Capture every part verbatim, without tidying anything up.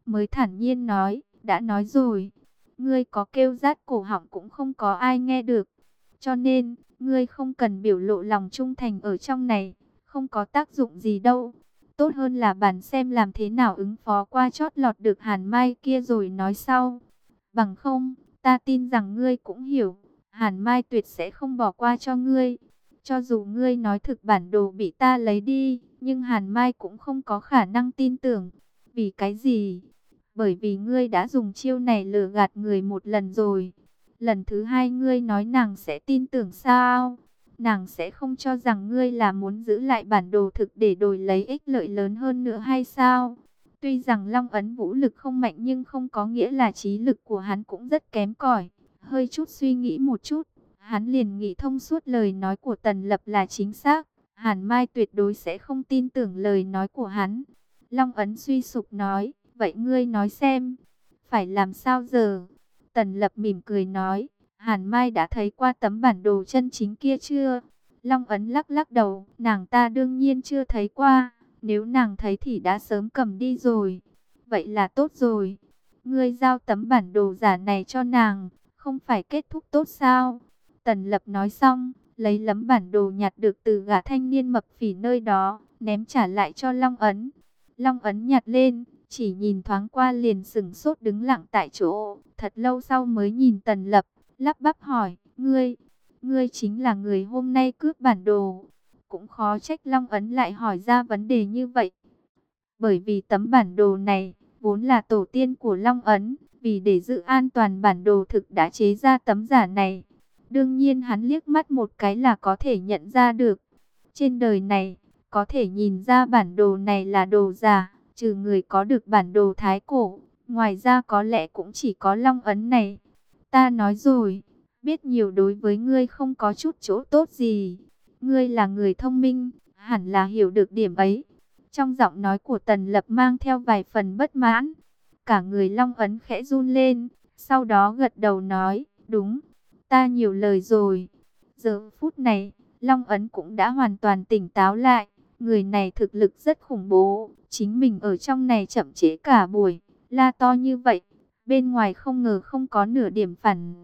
mới thản nhiên nói, đã nói rồi, ngươi có kêu rát cổ họng cũng không có ai nghe được. Cho nên, ngươi không cần biểu lộ lòng trung thành ở trong này, không có tác dụng gì đâu. Tốt hơn là bàn xem làm thế nào ứng phó qua chót lọt được Hàn Mai kia rồi nói sau. Bằng không, ta tin rằng ngươi cũng hiểu, Hàn Mai tuyệt sẽ không bỏ qua cho ngươi. Cho dù ngươi nói thực bản đồ bị ta lấy đi, nhưng Hàn Mai cũng không có khả năng tin tưởng. Vì cái gì? Bởi vì ngươi đã dùng chiêu này lừa gạt người một lần rồi. Lần thứ hai ngươi nói nàng sẽ tin tưởng sao? Nàng sẽ không cho rằng ngươi là muốn giữ lại bản đồ thực để đổi lấy ích lợi lớn hơn nữa hay sao? Tuy rằng Long Ấn vũ lực không mạnh nhưng không có nghĩa là trí lực của hắn cũng rất kém cỏi. Hơi chút suy nghĩ một chút, hắn liền nghĩ thông suốt lời nói của Tần Lập là chính xác. Hàn Mai tuyệt đối sẽ không tin tưởng lời nói của hắn. Long Ấn suy sụp nói, vậy ngươi nói xem, phải làm sao giờ? Tần Lập mỉm cười nói, Hàn Mai đã thấy qua tấm bản đồ chân chính kia chưa? Long Ấn lắc lắc đầu, nàng ta đương nhiên chưa thấy qua. Nếu nàng thấy thì đã sớm cầm đi rồi. Vậy là tốt rồi. Ngươi giao tấm bản đồ giả này cho nàng, không phải kết thúc tốt sao? Tần Lập nói xong, lấy lấm bản đồ nhặt được từ gã thanh niên mập phỉ nơi đó, ném trả lại cho Long Ấn. Long Ấn nhặt lên, chỉ nhìn thoáng qua liền sững sốt đứng lặng tại chỗ. Thật lâu sau mới nhìn Tần Lập, lắp bắp hỏi, ngươi, ngươi chính là người hôm nay cướp bản đồ. Cũng khó trách Long Ấn lại hỏi ra vấn đề như vậy. Bởi vì tấm bản đồ này, vốn là tổ tiên của Long Ấn, vì để giữ an toàn bản đồ thực đã chế ra tấm giả này. Đương nhiên hắn liếc mắt một cái là có thể nhận ra được. Trên đời này, có thể nhìn ra bản đồ này là đồ giả, trừ người có được bản đồ thái cổ. Ngoài ra có lẽ cũng chỉ có Long Ấn này. Ta nói rồi, biết nhiều đối với ngươi không có chút chỗ tốt gì. Ngươi là người thông minh, hẳn là hiểu được điểm ấy. Trong giọng nói của Tần Lập mang theo vài phần bất mãn. Cả người Long Ấn khẽ run lên, sau đó gật đầu nói, đúng, ta nhiều lời rồi. Giờ phút này, Long Ấn cũng đã hoàn toàn tỉnh táo lại. Người này thực lực rất khủng bố, chính mình ở trong này chậm trễ cả buổi, la to như vậy. Bên ngoài không ngờ không có nửa điểm phản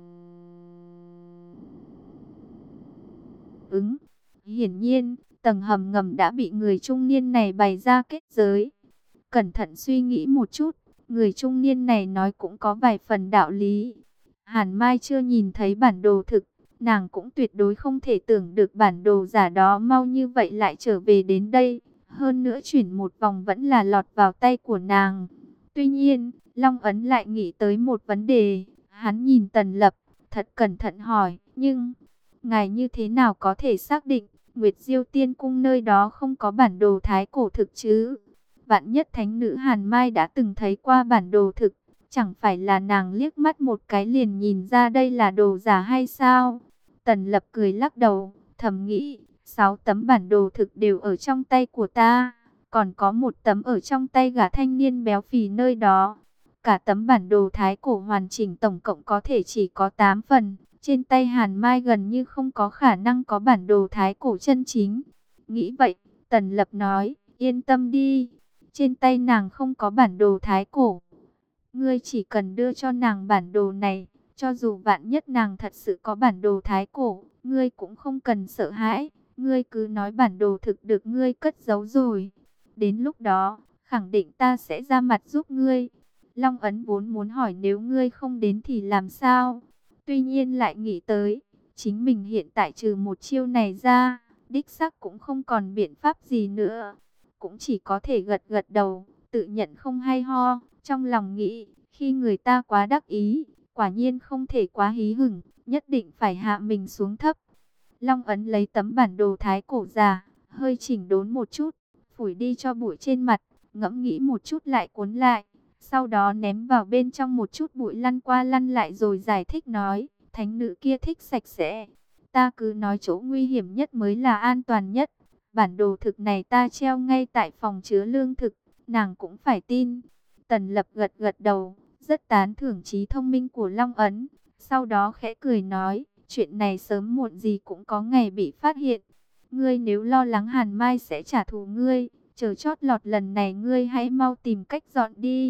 ứng. Hiển nhiên, tầng hầm ngầm đã bị người trung niên này bày ra kết giới. Cẩn thận suy nghĩ một chút, người trung niên này nói cũng có vài phần đạo lý. Hàn Mai chưa nhìn thấy bản đồ thực, nàng cũng tuyệt đối không thể tưởng được bản đồ giả đó mau như vậy lại trở về đến đây. Hơn nữa chuyển một vòng vẫn là lọt vào tay của nàng. Tuy nhiên, Long Ấn lại nghĩ tới một vấn đề. Hắn nhìn Tần Lập, thật cẩn thận hỏi, nhưng ngài như thế nào có thể xác định Nguyệt Diêu Tiên Cung nơi đó không có bản đồ thái cổ thực chứ? Vạn nhất thánh nữ Hàn Mai đã từng thấy qua bản đồ thực, chẳng phải là nàng liếc mắt một cái liền nhìn ra đây là đồ giả hay sao? Tần Lập cười lắc đầu, thầm nghĩ, sáu tấm bản đồ thực đều ở trong tay của ta, còn có một tấm ở trong tay gã thanh niên béo phì nơi đó. Cả tấm bản đồ thái cổ hoàn chỉnh tổng cộng có thể chỉ có tám phần. Trên tay Hàn Mai gần như không có khả năng có bản đồ thái cổ chân chính. Nghĩ vậy, Tần Lập nói, yên tâm đi, trên tay nàng không có bản đồ thái cổ. Ngươi chỉ cần đưa cho nàng bản đồ này, cho dù vạn nhất nàng thật sự có bản đồ thái cổ, ngươi cũng không cần sợ hãi. Ngươi cứ nói bản đồ thực được ngươi cất giấu rồi. Đến lúc đó, khẳng định ta sẽ ra mặt giúp ngươi. Long Ấn vốn muốn hỏi nếu ngươi không đến thì làm sao? Tuy nhiên lại nghĩ tới, chính mình hiện tại trừ một chiêu này ra, đích xác cũng không còn biện pháp gì nữa. Cũng chỉ có thể gật gật đầu, tự nhận không hay ho, trong lòng nghĩ, khi người ta quá đắc ý, quả nhiên không thể quá hí hửng, nhất định phải hạ mình xuống thấp. Long Ấn lấy tấm bản đồ thái cổ giả, hơi chỉnh đốn một chút, phủi đi cho bụi trên mặt, ngẫm nghĩ một chút lại cuốn lại. Sau đó ném vào bên trong một chút bụi lăn qua lăn lại rồi giải thích nói, thánh nữ kia thích sạch sẽ. Ta cứ nói chỗ nguy hiểm nhất mới là an toàn nhất. Bản đồ thực này ta treo ngay tại phòng chứa lương thực, nàng cũng phải tin. Tần Lập gật gật đầu, rất tán thưởng trí thông minh của Long Ấn. Sau đó khẽ cười nói, chuyện này sớm muộn gì cũng có ngày bị phát hiện. Ngươi nếu lo lắng Hàn Mai sẽ trả thù ngươi, chờ chót lọt lần này ngươi hãy mau tìm cách dọn đi.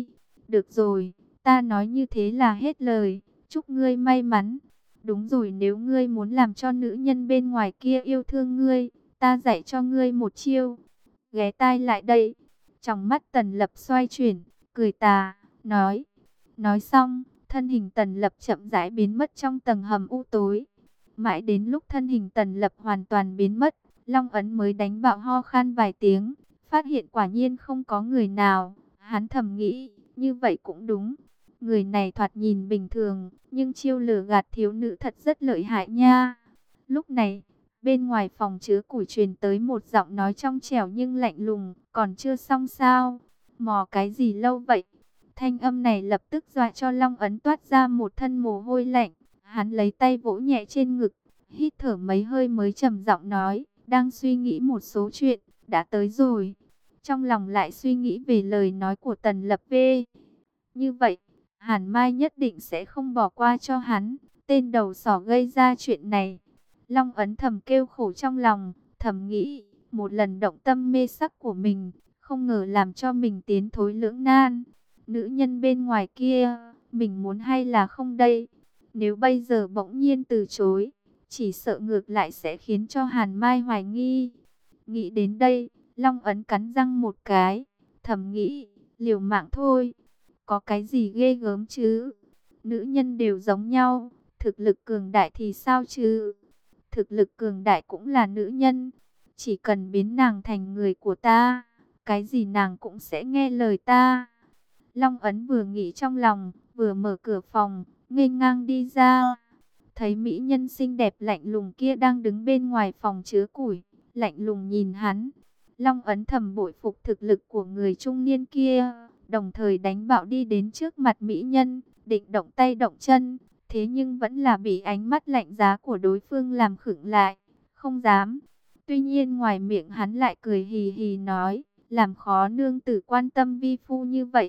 Được rồi, ta nói như thế là hết lời, chúc ngươi may mắn. Đúng rồi, nếu ngươi muốn làm cho nữ nhân bên ngoài kia yêu thương ngươi, ta dạy cho ngươi một chiêu. Ghé tai lại đây. Trong mắt Tần Lập xoay chuyển, cười tà, nói. Nói xong, thân hình Tần Lập chậm rãi biến mất trong tầng hầm u tối. Mãi đến lúc thân hình Tần Lập hoàn toàn biến mất, Long Ấn mới đánh bạo ho khan vài tiếng, phát hiện quả nhiên không có người nào. Hắn thầm nghĩ, như vậy cũng đúng. Người này thoạt nhìn bình thường, nhưng chiêu lừa gạt thiếu nữ thật rất lợi hại nha. Lúc này, bên ngoài phòng chứa củi truyền tới một giọng nói trong trẻo nhưng lạnh lùng, còn chưa xong sao? Mò cái gì lâu vậy? Thanh âm này lập tức dọa cho Long Ấn toát ra một thân mồ hôi lạnh. Hắn lấy tay vỗ nhẹ trên ngực, hít thở mấy hơi mới trầm giọng nói, đang suy nghĩ một số chuyện, đã tới rồi. Trong lòng lại suy nghĩ về lời nói của Tần Lập về. Như vậy, Hàn Mai nhất định sẽ không bỏ qua cho hắn, tên đầu sỏ gây ra chuyện này. Long Ấn thầm kêu khổ trong lòng, thầm nghĩ, một lần động tâm mê sắc của mình, không ngờ làm cho mình tiến thối lưỡng nan. Nữ nhân bên ngoài kia, mình muốn hay là không đây? Nếu bây giờ bỗng nhiên từ chối, chỉ sợ ngược lại sẽ khiến cho Hàn Mai hoài nghi. Nghĩ đến đây, Long Ấn cắn răng một cái, thầm nghĩ, liều mạng thôi. Có cái gì ghê gớm chứ? Nữ nhân đều giống nhau, thực lực cường đại thì sao chứ? Thực lực cường đại cũng là nữ nhân. Chỉ cần biến nàng thành người của ta, cái gì nàng cũng sẽ nghe lời ta. Long Ấn vừa nghĩ trong lòng, vừa mở cửa phòng, nghênh ngang đi ra. Thấy mỹ nhân xinh đẹp lạnh lùng kia đang đứng bên ngoài phòng chứa củi, lạnh lùng nhìn hắn. Long Ấn thầm bội phục thực lực của người trung niên kia, đồng thời đánh bạo đi đến trước mặt mỹ nhân, định động tay động chân. Thế nhưng vẫn là bị ánh mắt lạnh giá của đối phương làm khựng lại, không dám. Tuy nhiên ngoài miệng hắn lại cười hì hì nói, làm khó nương tử quan tâm vi phu như vậy.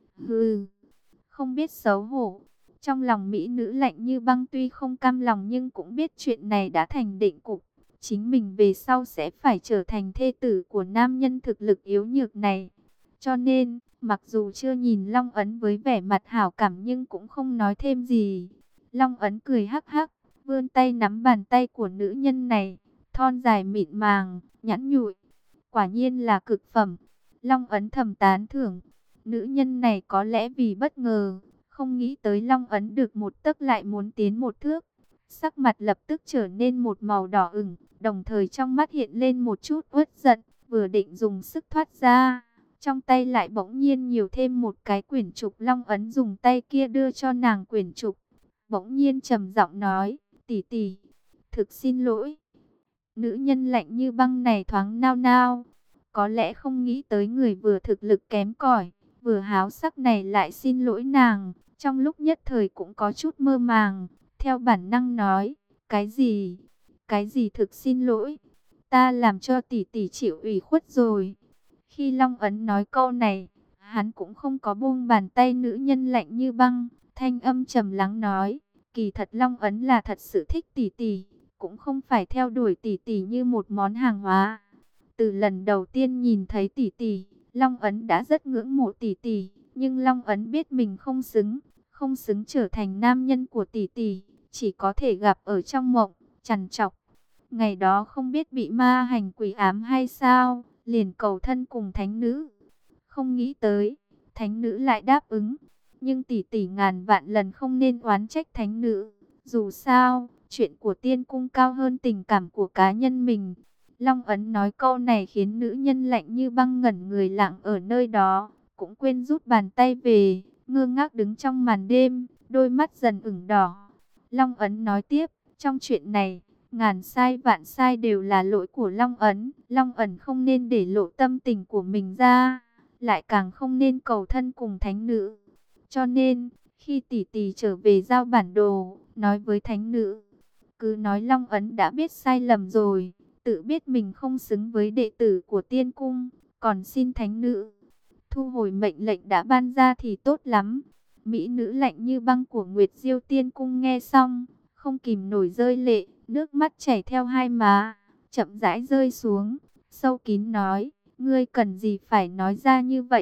Hừ, không biết xấu hổ. Trong lòng mỹ nữ lạnh như băng, tuy không cam lòng nhưng cũng biết chuyện này đã thành định cục. Chính mình về sau sẽ phải trở thành thê tử của nam nhân thực lực yếu nhược này. Cho nên, mặc dù chưa nhìn Long Ấn với vẻ mặt hảo cảm nhưng cũng không nói thêm gì. Long Ấn cười hắc hắc, vươn tay nắm bàn tay của nữ nhân này, thon dài mịn màng, nhẵn nhụi. Quả nhiên là cực phẩm. Long Ấn thầm tán thưởng. Nữ nhân này có lẽ vì bất ngờ, không nghĩ tới Long Ấn được một tấc lại muốn tiến một thước. Sắc mặt lập tức trở nên một màu đỏ ửng, đồng thời trong mắt hiện lên một chút uất giận, vừa định dùng sức thoát ra. Trong tay lại bỗng nhiên nhiều thêm một cái quyển trục. Long Ấn dùng tay kia đưa cho nàng quyển trục, bỗng nhiên trầm giọng nói, tỷ tỷ, thực xin lỗi. Nữ nhân lạnh như băng này thoáng nao nao, có lẽ không nghĩ tới người vừa thực lực kém cỏi, vừa háo sắc này lại xin lỗi nàng. Trong lúc nhất thời cũng có chút mơ màng, theo bản năng nói, cái gì, cái gì thực xin lỗi, ta làm cho tỷ tỷ chịu ủy khuất rồi. Khi Long Ấn nói câu này, hắn cũng không có buông bàn tay nữ nhân lạnh như băng, thanh âm trầm lắng nói, kỳ thật Long Ấn là thật sự thích tỷ tỷ, cũng không phải theo đuổi tỷ tỷ như một món hàng hóa. Từ lần đầu tiên nhìn thấy tỷ tỷ, Long Ấn đã rất ngưỡng mộ tỷ tỷ, nhưng Long Ấn biết mình không xứng, không xứng trở thành nam nhân của tỷ tỷ, chỉ có thể gặp ở trong mộng, trằn trọc. Ngày đó không biết bị ma hành quỷ ám hay sao, liền cầu thân cùng thánh nữ. Không nghĩ tới, thánh nữ lại đáp ứng. Nhưng tỷ tỷ ngàn vạn lần không nên oán trách thánh nữ. Dù sao, chuyện của tiên cung cao hơn tình cảm của cá nhân mình. Long Ấn nói câu này khiến nữ nhân lạnh như băng ngẩn người lặng ở nơi đó, cũng quên rút bàn tay về, ngơ ngác đứng trong màn đêm, đôi mắt dần ửng đỏ. Long Ấn nói tiếp, trong chuyện này, ngàn sai vạn sai đều là lỗi của Long Ấn. Long Ấn không nên để lộ tâm tình của mình ra, lại càng không nên cầu thân cùng thánh nữ. Cho nên, khi tỷ tỷ trở về giao bản đồ, nói với thánh nữ, cứ nói Long Ấn đã biết sai lầm rồi, tự biết mình không xứng với đệ tử của tiên cung, còn xin thánh nữ thu hồi mệnh lệnh đã ban ra thì tốt lắm. Mỹ nữ lạnh như băng của Nguyệt Diêu tiên cung nghe xong, không kìm nổi rơi lệ, nước mắt chảy theo hai má, chậm rãi rơi xuống, sâu kín nói, ngươi cần gì phải nói ra như vậy,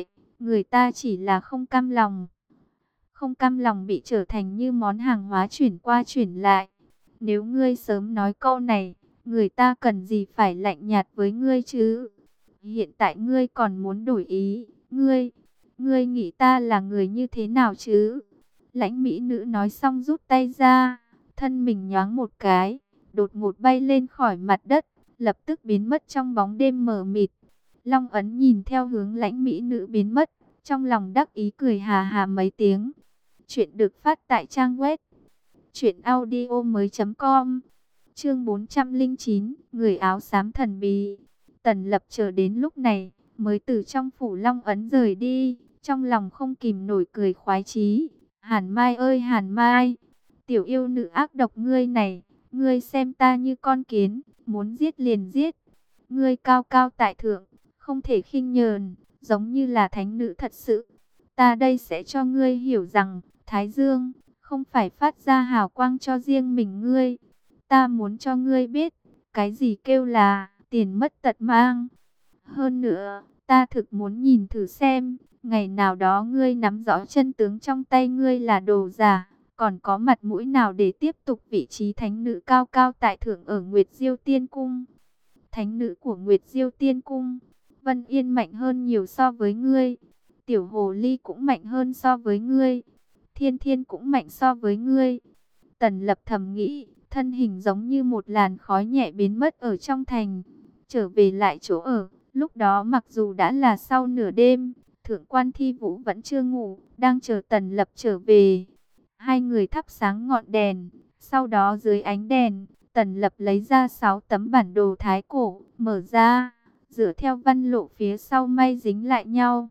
người ta chỉ là không cam lòng. Không cam lòng bị trở thành như món hàng hóa chuyển qua chuyển lại. Nếu ngươi sớm nói câu này, người ta cần gì phải lạnh nhạt với ngươi chứ? Hiện tại ngươi còn muốn đổi ý, ngươi, ngươi nghĩ ta là người như thế nào chứ? Lãnh mỹ nữ nói xong rút tay ra, thân mình nhoáng một cái, đột ngột bay lên khỏi mặt đất, lập tức biến mất trong bóng đêm mờ mịt. Long Ấn nhìn theo hướng lãnh mỹ nữ biến mất, trong lòng đắc ý cười hà hà mấy tiếng. Chuyện được phát tại trang web truyện audio mới chấm com. Chương bốn trăm lẻ chín, người áo xám thần bí. Tần Lập chờ đến lúc này mới từ trong phủ Long Ấn rời đi, trong lòng không kìm nổi cười khoái chí. Hàn Mai ơi Hàn Mai, tiểu yêu nữ ác độc ngươi này, ngươi xem ta như con kiến, muốn giết liền giết. Ngươi cao cao tại thượng, không thể khinh nhờn, giống như là thánh nữ thật sự. Ta đây sẽ cho ngươi hiểu rằng, Thái Dương không phải phát ra hào quang cho riêng mình ngươi. Ta muốn cho ngươi biết, cái gì kêu là tiền mất tật mang. Hơn nữa, ta thực muốn nhìn thử xem, ngày nào đó ngươi nắm rõ chân tướng trong tay ngươi là đồ giả, còn có mặt mũi nào để tiếp tục vị trí thánh nữ cao cao tại thượng ở Nguyệt Diêu Tiên Cung. Thánh nữ của Nguyệt Diêu Tiên Cung, Vân Yên mạnh hơn nhiều so với ngươi, Tiểu Hồ Ly cũng mạnh hơn so với ngươi, Thiên Thiên cũng mạnh so với ngươi. Tần Lập thầm nghĩ, thân hình giống như một làn khói nhẹ biến mất ở trong thành, trở về lại chỗ ở. Lúc đó mặc dù đã là sau nửa đêm, Thượng quan Thi Vũ vẫn chưa ngủ, đang chờ Tần Lập trở về. Hai người thắp sáng ngọn đèn, sau đó dưới ánh đèn, Tần Lập lấy ra sáu tấm bản đồ thái cổ, mở ra, dựa theo văn lộ phía sau may dính lại nhau.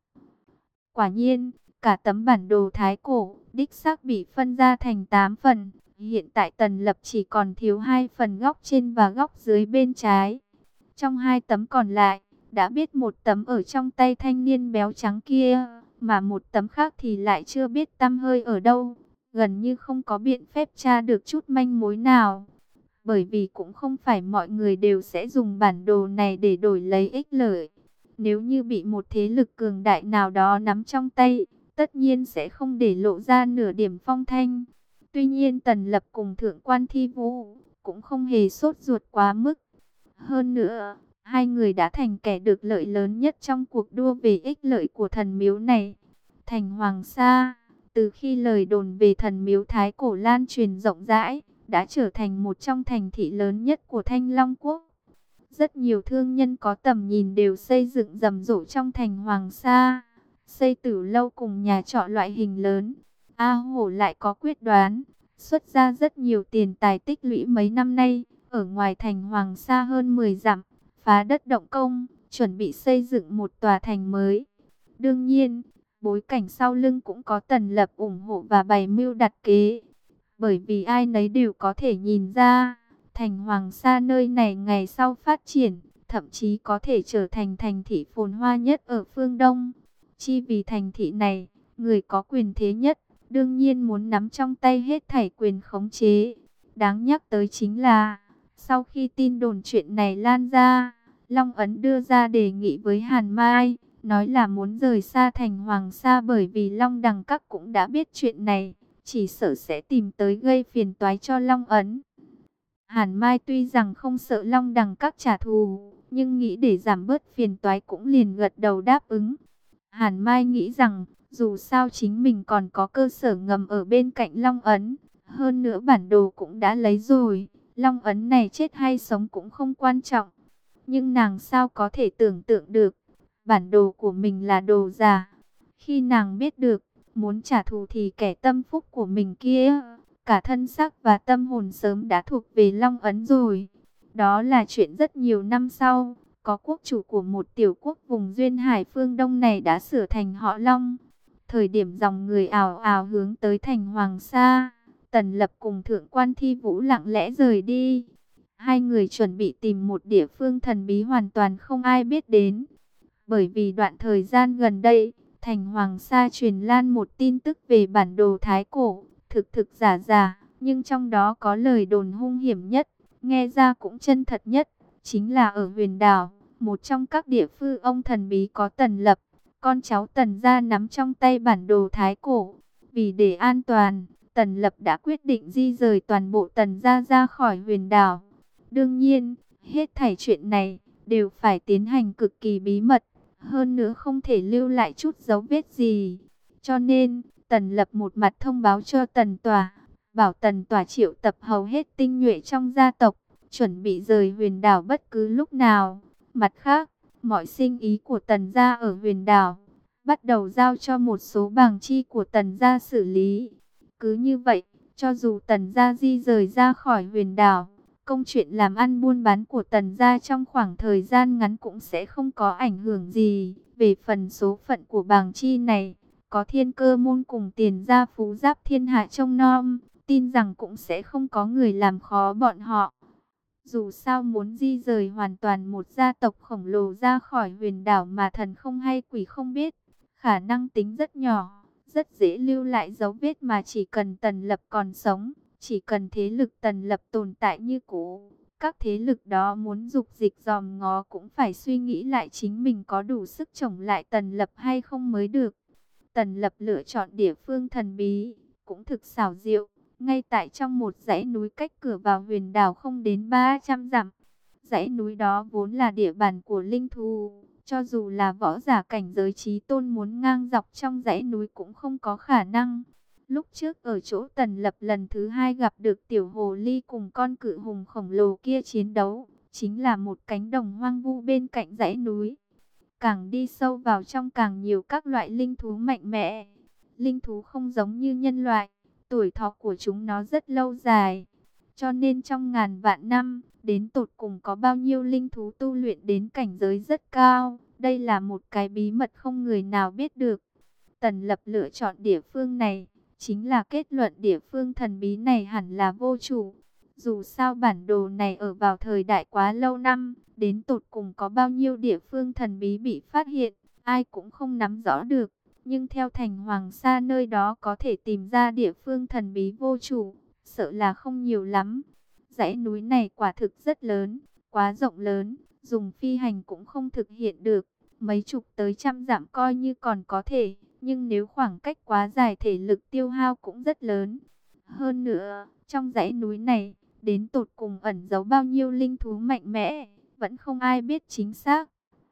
Quả nhiên, cả tấm bản đồ thái cổ, đích xác bị phân ra thành tám phần. Hiện tại Tần Lập chỉ còn thiếu hai phần góc trên và góc dưới bên trái. Trong hai tấm còn lại, đã biết một tấm ở trong tay thanh niên béo trắng kia, mà một tấm khác thì lại chưa biết tăm hơi ở đâu. Gần như không có biện phép tra được chút manh mối nào. Bởi vì cũng không phải mọi người đều sẽ dùng bản đồ này để đổi lấy ích lợi. Nếu như bị một thế lực cường đại nào đó nắm trong tay, tất nhiên sẽ không để lộ ra nửa điểm phong thanh. Tuy nhiên Tần Lập cùng Thượng quan Thi Vũ cũng không hề sốt ruột quá mức. Hơn nữa, hai người đã thành kẻ được lợi lớn nhất trong cuộc đua về ích lợi của thần miếu này. Thành Hoàng Sa, từ khi lời đồn về thần miếu thái cổ lan truyền rộng rãi, đã trở thành một trong thành thị lớn nhất của Thanh Long Quốc. Rất nhiều thương nhân có tầm nhìn đều xây dựng rầm rộ trong thành Hoàng Sa, xây tử lâu cùng nhà trọ loại hình lớn. A Hổ lại có quyết đoán, xuất ra rất nhiều tiền tài tích lũy mấy năm nay, ở ngoài thành Hoàng Sa hơn mười dặm, phá đất động công, chuẩn bị xây dựng một tòa thành mới. Đương nhiên, bối cảnh sau lưng cũng có Tần Lập ủng hộ và bày mưu đặt kế. Bởi vì ai nấy đều có thể nhìn ra, thành Hoàng Sa nơi này ngày sau phát triển, thậm chí có thể trở thành thành thị phồn hoa nhất ở phương Đông. Chi vì thành thị này, người có quyền thế nhất, đương nhiên muốn nắm trong tay hết thảy quyền khống chế. Đáng nhắc tới chính là, sau khi tin đồn chuyện này lan ra, Long Ấn đưa ra đề nghị với Hàn Mai, nói là muốn rời xa thành Hoàng Sa bởi vì Long Đằng Các cũng đã biết chuyện này, chỉ sợ sẽ tìm tới gây phiền toái cho Long Ấn. Hàn Mai tuy rằng không sợ Long Đằng Các trả thù, nhưng nghĩ để giảm bớt phiền toái cũng liền gật đầu đáp ứng. Hàn Mai nghĩ rằng, dù sao chính mình còn có cơ sở ngầm ở bên cạnh Long Ấn, hơn nữa bản đồ cũng đã lấy rồi, Long Ấn này chết hay sống cũng không quan trọng. Nhưng nàng sao có thể tưởng tượng được, bản đồ của mình là đồ giả. Khi nàng biết được, muốn trả thù thì kẻ tâm phúc của mình kia, cả thân xác và tâm hồn sớm đã thuộc về Long Ấn rồi. Đó là chuyện rất nhiều năm sau, có quốc chủ của một tiểu quốc vùng duyên hải phương Đông này đã sửa thành họ Long. Thời điểm dòng người ào ào hướng tới thành Hoàng Sa, Tần Lập cùng Thượng quan Thi Vũ lặng lẽ rời đi. Hai người chuẩn bị tìm một địa phương thần bí hoàn toàn không ai biết đến. Bởi vì đoạn thời gian gần đây, thành Hoàng Sa truyền lan một tin tức về bản đồ thái cổ, thực thực giả giả, nhưng trong đó có lời đồn hung hiểm nhất, nghe ra cũng chân thật nhất, chính là ở Huyền Đảo, một trong các địa phương ông thần bí có Tần Lập, con cháu Tần gia nắm trong tay bản đồ thái cổ. Vì để an toàn, Tần Lập đã quyết định di rời toàn bộ Tần gia ra khỏi huyền đảo. Đương nhiên, hết thảy chuyện này đều phải tiến hành cực kỳ bí mật, hơn nữa không thể lưu lại chút dấu vết gì. Cho nên, Tần Lập một mặt thông báo cho Tần Tỏa, bảo Tần Tỏa triệu tập hầu hết tinh nhuệ trong gia tộc, chuẩn bị rời huyền đảo bất cứ lúc nào. Mặt khác, mọi sinh ý của Tần gia ở huyền đảo bắt đầu giao cho một số bảng chi của Tần gia xử lý. Cứ như vậy, cho dù Tần gia di rời ra khỏi huyền đảo, công chuyện làm ăn buôn bán của Tần gia trong khoảng thời gian ngắn cũng sẽ không có ảnh hưởng gì. Về phần số phận của bảng chi này, có Thiên Cơ môn cùng Tiền gia phú giáp thiên hạ trông nom, tin rằng cũng sẽ không có người làm khó bọn họ. Dù sao muốn di rời hoàn toàn một gia tộc khổng lồ ra khỏi huyền đảo mà thần không hay quỷ không biết, khả năng tính rất nhỏ, rất dễ lưu lại dấu vết, mà chỉ cần Tần Lập còn sống, chỉ cần thế lực Tần Lập tồn tại như cũ, các thế lực đó muốn dục dịch dòm ngó cũng phải suy nghĩ lại chính mình có đủ sức chống lại Tần Lập hay không mới được. Tần Lập lựa chọn địa phương thần bí, cũng thực xảo diệu, ngay tại trong một dãy núi cách cửa vào huyền đảo không đến ba trăm dặm. Dãy núi đó vốn là địa bàn của linh thú, cho dù là võ giả cảnh giới chí tôn muốn ngang dọc trong dãy núi cũng không có khả năng. Lúc trước ở chỗ Tần Lập lần thứ hai gặp được tiểu hồ ly cùng con cự hùng khổng lồ kia chiến đấu, chính là một cánh đồng hoang vu bên cạnh dãy núi. Càng đi sâu vào trong càng nhiều các loại linh thú mạnh mẽ. Linh thú không giống như nhân loại, tuổi thọ của chúng nó rất lâu dài. Cho nên trong ngàn vạn năm, đến tột cùng có bao nhiêu linh thú tu luyện đến cảnh giới rất cao. Đây là một cái bí mật không người nào biết được. Tần Lập lựa chọn địa phương này, chính là kết luận địa phương thần bí này hẳn là vô chủ. Dù sao bản đồ này ở vào thời đại quá lâu năm, đến tột cùng có bao nhiêu địa phương thần bí bị phát hiện, ai cũng không nắm rõ được. Nhưng theo Thành Hoàng Sa nơi đó có thể tìm ra địa phương thần bí vô chủ, sợ là không nhiều lắm. Dãy núi này quả thực rất lớn, quá rộng lớn, dùng phi hành cũng không thực hiện được. Mấy chục tới trăm dặm coi như còn có thể, nhưng nếu khoảng cách quá dài thể lực tiêu hao cũng rất lớn. Hơn nữa, trong dãy núi này, đến tột cùng ẩn giấu bao nhiêu linh thú mạnh mẽ, vẫn không ai biết chính xác.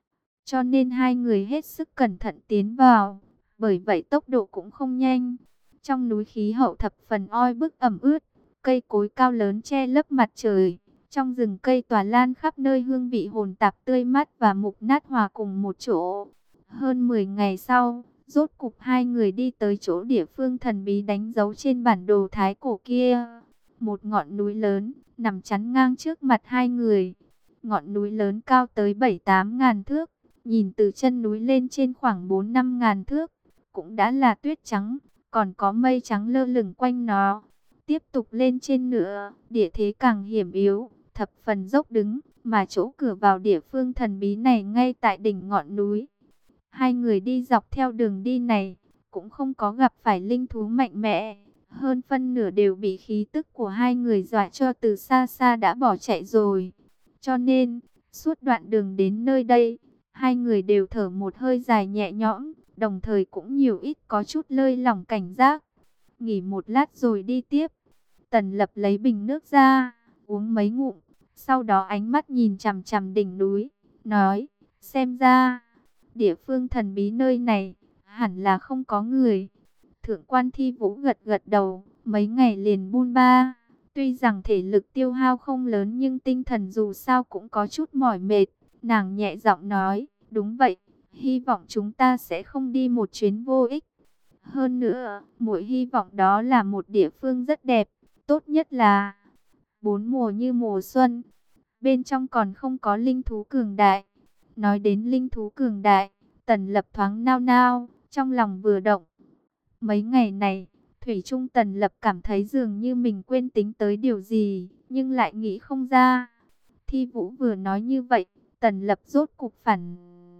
Cho nên hai người hết sức cẩn thận tiến vào, bởi vậy tốc độ cũng không nhanh. Trong núi khí hậu thập phần oi bức ẩm ướt, cây cối cao lớn che lấp mặt trời. Trong rừng cây tỏa lan khắp nơi hương vị hồn tạp tươi mát và mục nát hòa cùng một chỗ. Hơn mười ngày sau, rốt cục hai người đi tới chỗ địa phương thần bí đánh dấu trên bản đồ thái cổ kia. Một ngọn núi lớn, nằm chắn ngang trước mặt hai người. Ngọn núi lớn cao tới bảy tám ngàn thước, nhìn từ chân núi lên trên khoảng bốn năm ngàn thước, cũng đã là tuyết trắng, còn có mây trắng lơ lửng quanh nó. Tiếp tục lên trên nữa, địa thế càng hiểm yếu, thập phần dốc đứng, mà chỗ cửa vào địa phương thần bí này ngay tại đỉnh ngọn núi. Hai người đi dọc theo đường đi này, cũng không có gặp phải linh thú mạnh mẽ. Hơn phân nửa đều bị khí tức của hai người dọa cho từ xa xa đã bỏ chạy rồi. Cho nên, suốt đoạn đường đến nơi đây, hai người đều thở một hơi dài nhẹ nhõm, đồng thời cũng nhiều ít có chút lơi lỏng cảnh giác. Nghỉ một lát rồi đi tiếp. Tần Lập lấy bình nước ra, uống mấy ngụm, sau đó ánh mắt nhìn chằm chằm đỉnh núi, nói, xem ra, địa phương thần bí nơi này, hẳn là không có người. Thượng quan Thi Vũ gật gật đầu, mấy ngày liền buôn ba. Tuy rằng thể lực tiêu hao không lớn nhưng tinh thần dù sao cũng có chút mỏi mệt. Nàng nhẹ giọng nói, đúng vậy, hy vọng chúng ta sẽ không đi một chuyến vô ích. Hơn nữa, muội hy vọng đó là một địa phương rất đẹp, tốt nhất là bốn mùa như mùa xuân. Bên trong còn không có linh thú cường đại. Nói đến linh thú cường đại, Tần Lập thoáng nao nao, trong lòng vừa động. Mấy ngày này, Thủy Trung Tần Lập cảm thấy dường như mình quên tính tới điều gì, nhưng lại nghĩ không ra. Thi Vũ vừa nói như vậy, Tần Lập rốt cục phản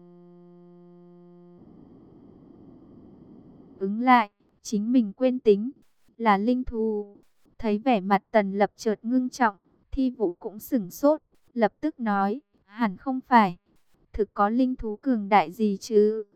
ứng lại, chính mình quên tính, là linh thú. Thấy vẻ mặt Tần Lập chợt ngưng trọng, Thi Vũ cũng sửng sốt, lập tức nói, hẳn không phải, thực có linh thú cường đại gì chứ.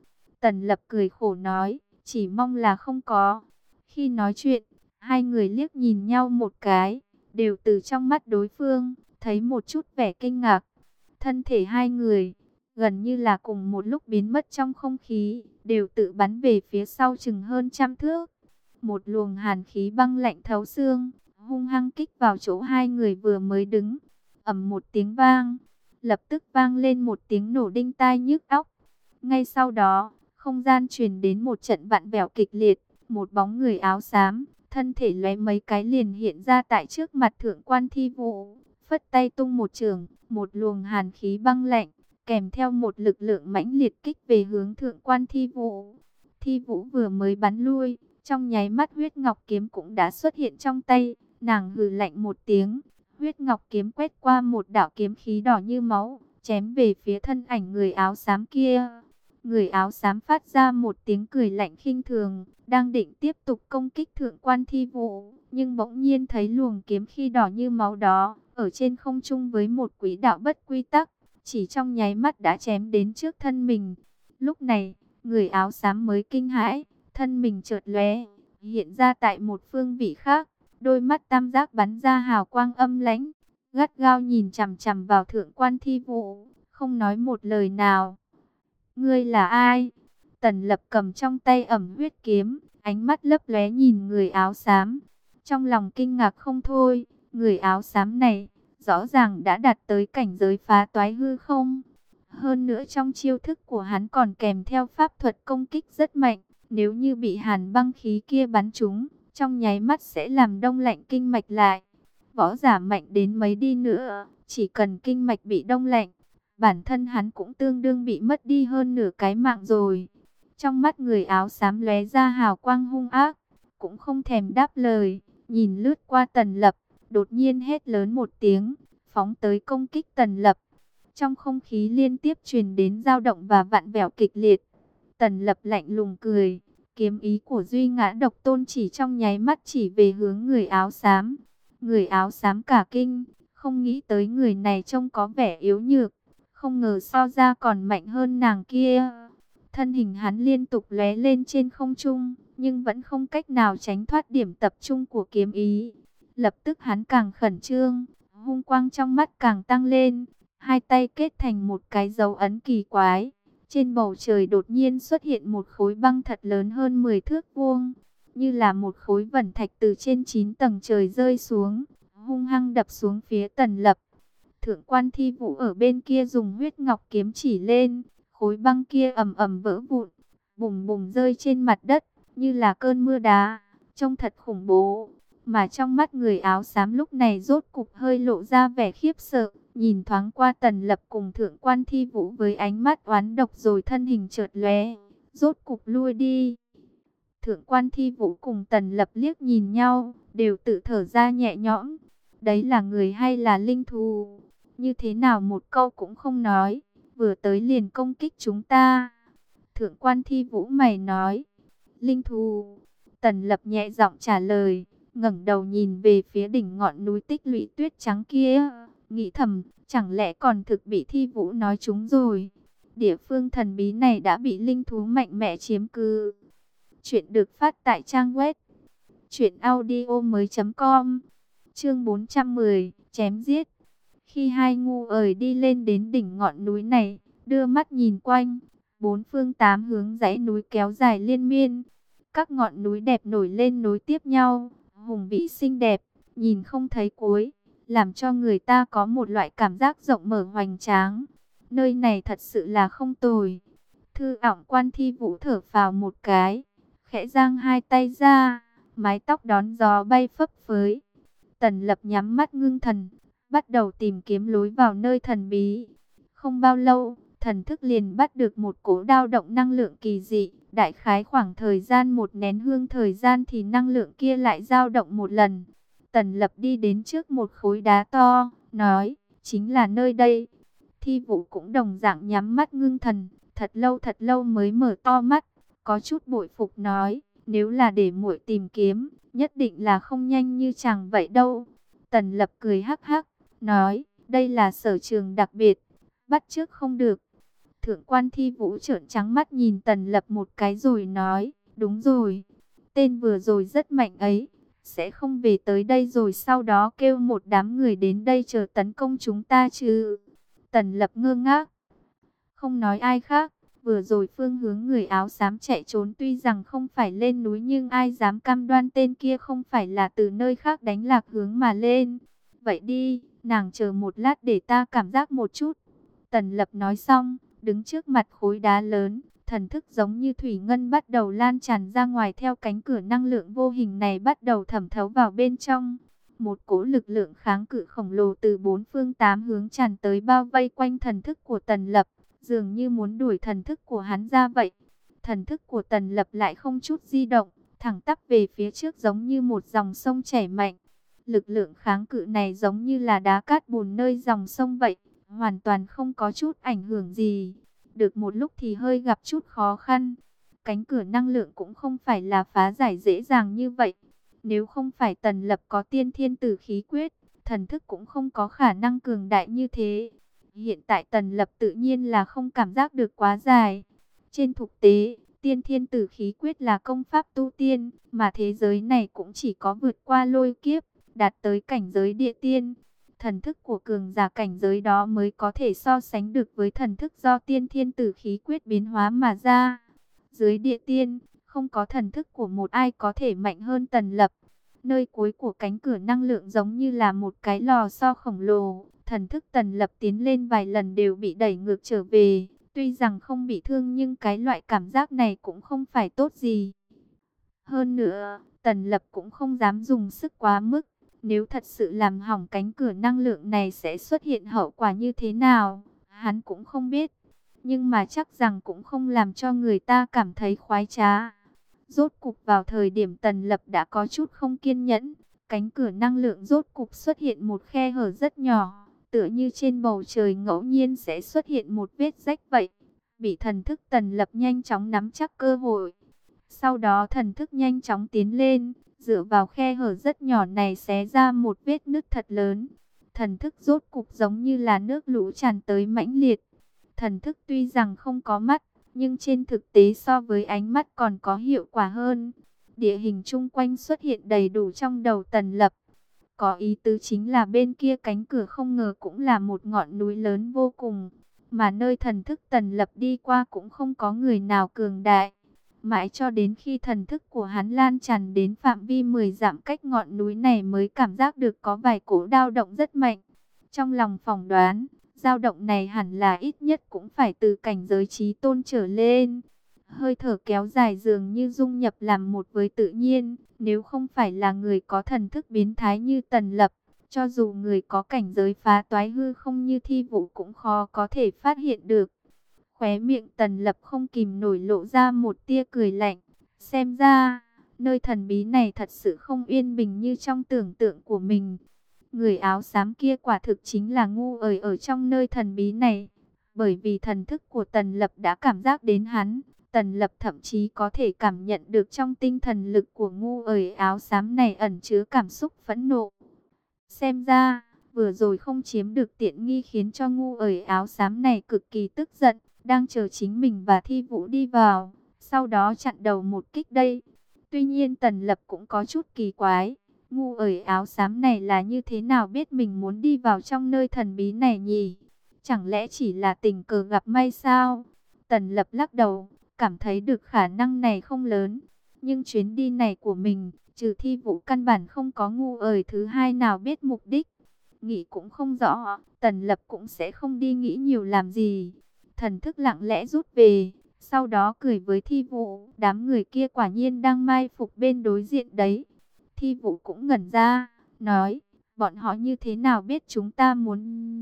Tần Lập cười khổ nói, chỉ mong là không có. Khi nói chuyện, hai người liếc nhìn nhau một cái, đều từ trong mắt đối phương, thấy một chút vẻ kinh ngạc. Thân thể hai người, gần như là cùng một lúc biến mất trong không khí, đều tự bắn về phía sau chừng hơn trăm thước. Một luồng hàn khí băng lạnh thấu xương, hung hăng kích vào chỗ hai người vừa mới đứng. Ầm một tiếng vang, lập tức vang lên một tiếng nổ đinh tai nhức óc. Ngay sau đó, không gian truyền đến một trận vặn vẹo kịch liệt, một bóng người áo xám, thân thể lóe mấy cái liền hiện ra tại trước mặt Thượng quan Thi Vũ, phất tay tung một trường, một luồng hàn khí băng lạnh, kèm theo một lực lượng mãnh liệt kích về hướng Thượng quan Thi Vũ. Thi Vũ vừa mới bắn lui, trong nháy mắt huyết ngọc kiếm cũng đã xuất hiện trong tay, nàng hừ lạnh một tiếng, huyết ngọc kiếm quét qua một đạo kiếm khí đỏ như máu, chém về phía thân ảnh người áo xám kia. Người áo xám phát ra một tiếng cười lạnh khinh thường, đang định tiếp tục công kích Thượng quan Thi Vũ, nhưng bỗng nhiên thấy luồng kiếm khí đỏ như máu đó, ở trên không trung với một quỹ đạo bất quy tắc, chỉ trong nháy mắt đã chém đến trước thân mình. Lúc này, người áo xám mới kinh hãi, thân mình chợt lóe, hiện ra tại một phương vị khác, đôi mắt tam giác bắn ra hào quang âm lãnh, gắt gao nhìn chằm chằm vào Thượng quan Thi Vũ, không nói một lời nào. Ngươi là ai? Tần Lập cầm trong tay ẩm huyết kiếm, ánh mắt lấp lóe nhìn người áo xám. Trong lòng kinh ngạc không thôi, người áo xám này, rõ ràng đã đạt tới cảnh giới phá toái hư không. Hơn nữa trong chiêu thức của hắn còn kèm theo pháp thuật công kích rất mạnh. Nếu như bị hàn băng khí kia bắn trúng, trong nháy mắt sẽ làm đông lạnh kinh mạch lại. Võ giả mạnh đến mấy đi nữa, chỉ cần kinh mạch bị đông lạnh, bản thân hắn cũng tương đương bị mất đi hơn nửa cái mạng rồi. Trong mắt người áo xám lóe ra hào quang hung ác, cũng không thèm đáp lời, nhìn lướt qua Tần Lập, đột nhiên hét lớn một tiếng, phóng tới công kích Tần Lập. Trong không khí liên tiếp truyền đến dao động và vặn vẹo kịch liệt. Tần Lập lạnh lùng cười, kiếm ý của Duy Ngã Độc Tôn chỉ trong nháy mắt chỉ về hướng người áo xám. Người áo xám cả kinh, không nghĩ tới người này trông có vẻ yếu nhược, không ngờ so ra còn mạnh hơn nàng kia. Thân hình hắn liên tục lóe lên trên không trung, nhưng vẫn không cách nào tránh thoát điểm tập trung của kiếm ý. Lập tức hắn càng khẩn trương, hung quang trong mắt càng tăng lên, hai tay kết thành một cái dấu ấn kỳ quái. Trên bầu trời đột nhiên xuất hiện một khối băng thật lớn hơn mười thước vuông, như là một khối vẩn thạch từ trên chín tầng trời rơi xuống, hung hăng đập xuống phía Tần Lập. Thượng quan Thi Vũ ở bên kia dùng huyết ngọc kiếm chỉ lên, khối băng kia ầm ầm vỡ vụn, bùng bùng rơi trên mặt đất, như là cơn mưa đá, trông thật khủng bố. Mà trong mắt người áo xám lúc này rốt cục hơi lộ ra vẻ khiếp sợ, nhìn thoáng qua Tần Lập cùng Thượng quan Thi Vũ với ánh mắt oán độc rồi thân hình chợt lóe, rốt cục lui đi. Thượng quan Thi Vũ cùng Tần Lập liếc nhìn nhau, đều tự thở ra nhẹ nhõm. Đấy là người hay là linh thú? Như thế nào một câu cũng không nói, vừa tới liền công kích chúng ta. Thượng quan Thi Vũ mày nói, linh thú. Tần Lập nhẹ giọng trả lời, ngẩng đầu nhìn về phía đỉnh ngọn núi tích lũy tuyết trắng kia, nghĩ thầm, chẳng lẽ còn thực bị Thi Vũ nói chúng rồi. Địa phương thần bí này đã bị linh thú mạnh mẽ chiếm cứ. Chuyện được phát tại trang web truyện audio mới chấm com. Chương bốn trăm mười, chém giết. Khi hai ngu ời đi lên đến đỉnh ngọn núi này, đưa mắt nhìn quanh, bốn phương tám hướng dãy núi kéo dài liên miên. Các ngọn núi đẹp nổi lên nối tiếp nhau, hùng vĩ xinh đẹp, nhìn không thấy cuối, làm cho người ta có một loại cảm giác rộng mở hoành tráng. Nơi này thật sự là không tồi. Thư ỏng quan Thi Vũ thở phào một cái, khẽ giang hai tay ra, mái tóc đón gió bay phấp phới. Tần Lập nhắm mắt ngưng thần, bắt đầu tìm kiếm lối vào nơi thần bí. Không bao lâu, thần thức liền bắt được một cỗ dao động năng lượng kỳ dị. Đại khái khoảng thời gian một nén hương thời gian thì năng lượng kia lại dao động một lần. Tần Lập đi đến trước một khối đá to, nói, chính là nơi đây. Thi Vũ cũng đồng dạng nhắm mắt ngưng thần, thật lâu thật lâu mới mở to mắt, có chút bội phục nói, nếu là để muội tìm kiếm, nhất định là không nhanh như chàng vậy đâu. Tần Lập cười hắc hắc, nói, đây là sở trường đặc biệt, bắt chước không được. Thượng quan Thi Vũ trợn trắng mắt nhìn Tần Lập một cái rồi nói, đúng rồi, tên vừa rồi rất mạnh ấy, sẽ không về tới đây rồi sau đó kêu một đám người đến đây chờ tấn công chúng ta chứ? Tần Lập ngơ ngác, không nói ai khác. Vừa rồi phương hướng người áo xám chạy trốn tuy rằng không phải lên núi nhưng ai dám cam đoan tên kia không phải là từ nơi khác đánh lạc hướng mà lên. Vậy đi, nàng chờ một lát để ta cảm giác một chút. Tần Lập nói xong, đứng trước mặt khối đá lớn, thần thức giống như thủy ngân bắt đầu lan tràn ra ngoài theo cánh cửa năng lượng vô hình này bắt đầu thẩm thấu vào bên trong. Một cỗ lực lượng kháng cự khổng lồ từ bốn phương tám hướng tràn tới bao vây quanh thần thức của Tần Lập, dường như muốn đuổi thần thức của hắn ra vậy. Thần thức của Tần Lập lại không chút di động, thẳng tắp về phía trước giống như một dòng sông chảy mạnh. Lực lượng kháng cự này giống như là đá cát bùn nơi dòng sông vậy, hoàn toàn không có chút ảnh hưởng gì. Được một lúc thì hơi gặp chút khó khăn. Cánh cửa năng lượng cũng không phải là phá giải dễ dàng như vậy. Nếu không phải Tần Lập có tiên thiên tử khí quyết, thần thức cũng không có khả năng cường đại như thế. Hiện tại Tần Lập tự nhiên là không cảm giác được quá dài. Trên thực tế, tiên thiên tử khí quyết là công pháp tu tiên, mà thế giới này cũng chỉ có vượt qua lôi kiếp, đạt tới cảnh giới địa tiên. Thần thức của cường giả cảnh giới đó mới có thể so sánh được với thần thức do tiên thiên tử khí quyết biến hóa mà ra. Dưới địa tiên, không có thần thức của một ai có thể mạnh hơn Tần Lập. Nơi cuối của cánh cửa năng lượng giống như là một cái lò xo khổng lồ. Thần thức Tần Lập tiến lên vài lần đều bị đẩy ngược trở về. Tuy rằng không bị thương nhưng cái loại cảm giác này cũng không phải tốt gì. Hơn nữa, Tần Lập cũng không dám dùng sức quá mức. Nếu thật sự làm hỏng cánh cửa năng lượng này sẽ xuất hiện hậu quả như thế nào, hắn cũng không biết. Nhưng mà chắc rằng cũng không làm cho người ta cảm thấy khoái trá. Rốt cục vào thời điểm Tần Lập đã có chút không kiên nhẫn, cánh cửa năng lượng rốt cục xuất hiện một khe hở rất nhỏ, tựa như trên bầu trời ngẫu nhiên sẽ xuất hiện một vết rách vậy. Bị thần thức Tần Lập nhanh chóng nắm chắc cơ hội. Sau đó thần thức nhanh chóng tiến lên, dựa vào khe hở rất nhỏ này xé ra một vết nứt thật lớn. Thần thức rốt cục giống như là nước lũ tràn tới mãnh liệt. Thần thức tuy rằng không có mắt, nhưng trên thực tế so với ánh mắt còn có hiệu quả hơn. Địa hình chung quanh xuất hiện đầy đủ trong đầu Tần Lập. Có ý tứ chính là bên kia cánh cửa không ngờ cũng là một ngọn núi lớn vô cùng. Mà nơi thần thức Tần Lập đi qua cũng không có người nào cường đại. Mãi cho đến khi thần thức của hắn lan tràn đến phạm vi mười dặm cách ngọn núi này mới cảm giác được có vài cỗ dao động rất mạnh. Trong lòng phỏng đoán, dao động này hẳn là ít nhất cũng phải từ cảnh giới chí tôn trở lên. Hơi thở kéo dài dường như dung nhập làm một với tự nhiên. Nếu không phải là người có thần thức biến thái như Tần Lập, cho dù người có cảnh giới phá toái hư không như Thi Vũ cũng khó có thể phát hiện được. Khóe miệng Tần Lập không kìm nổi lộ ra một tia cười lạnh. Xem ra, nơi thần bí này thật sự không yên bình như trong tưởng tượng của mình. Người áo xám kia quả thực chính là ngu ời ở trong nơi thần bí này. Bởi vì thần thức của Tần Lập đã cảm giác đến hắn. Tần Lập thậm chí có thể cảm nhận được trong tinh thần lực của ngu ời áo xám này ẩn chứa cảm xúc phẫn nộ. Xem ra, vừa rồi không chiếm được tiện nghi khiến cho ngu ời áo xám này cực kỳ tức giận. Đang chờ chính mình và Thi Vũ đi vào, sau đó chặn đầu một kích đây. Tuy nhiên Tần Lập cũng có chút kỳ quái. Ngu ởi áo xám này là như thế nào biết mình muốn đi vào trong nơi thần bí này nhỉ? Chẳng lẽ chỉ là tình cờ gặp may sao? Tần Lập lắc đầu, cảm thấy được khả năng này không lớn. Nhưng chuyến đi này của mình, trừ Thi Vũ căn bản không có ngu ởi thứ hai nào biết mục đích. Nghĩ cũng không rõ, Tần Lập cũng sẽ không đi nghĩ nhiều làm gì. Thần thức lặng lẽ rút về, sau đó cười với Thi Vũ. Đám người kia quả nhiên đang mai phục bên đối diện đấy. Thi Vũ cũng ngẩn ra, nói, bọn họ như thế nào biết chúng ta muốn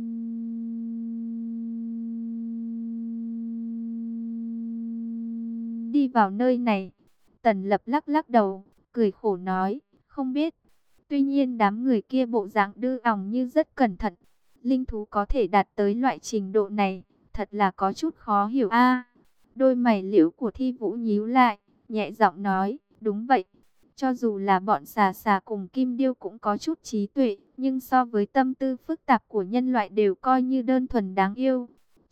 đi vào nơi này? Tần Lập lắc lắc đầu, cười khổ nói, không biết. Tuy nhiên đám người kia bộ dạng đư ỏng như rất cẩn thận. Linh thú có thể đạt tới loại trình độ này, thật là có chút khó hiểu a. Đôi mày liễu của Thi Vũ nhíu lại, nhẹ giọng nói, đúng vậy. Cho dù là bọn xà xà cùng kim điêu cũng có chút trí tuệ, nhưng so với tâm tư phức tạp của nhân loại đều coi như đơn thuần đáng yêu.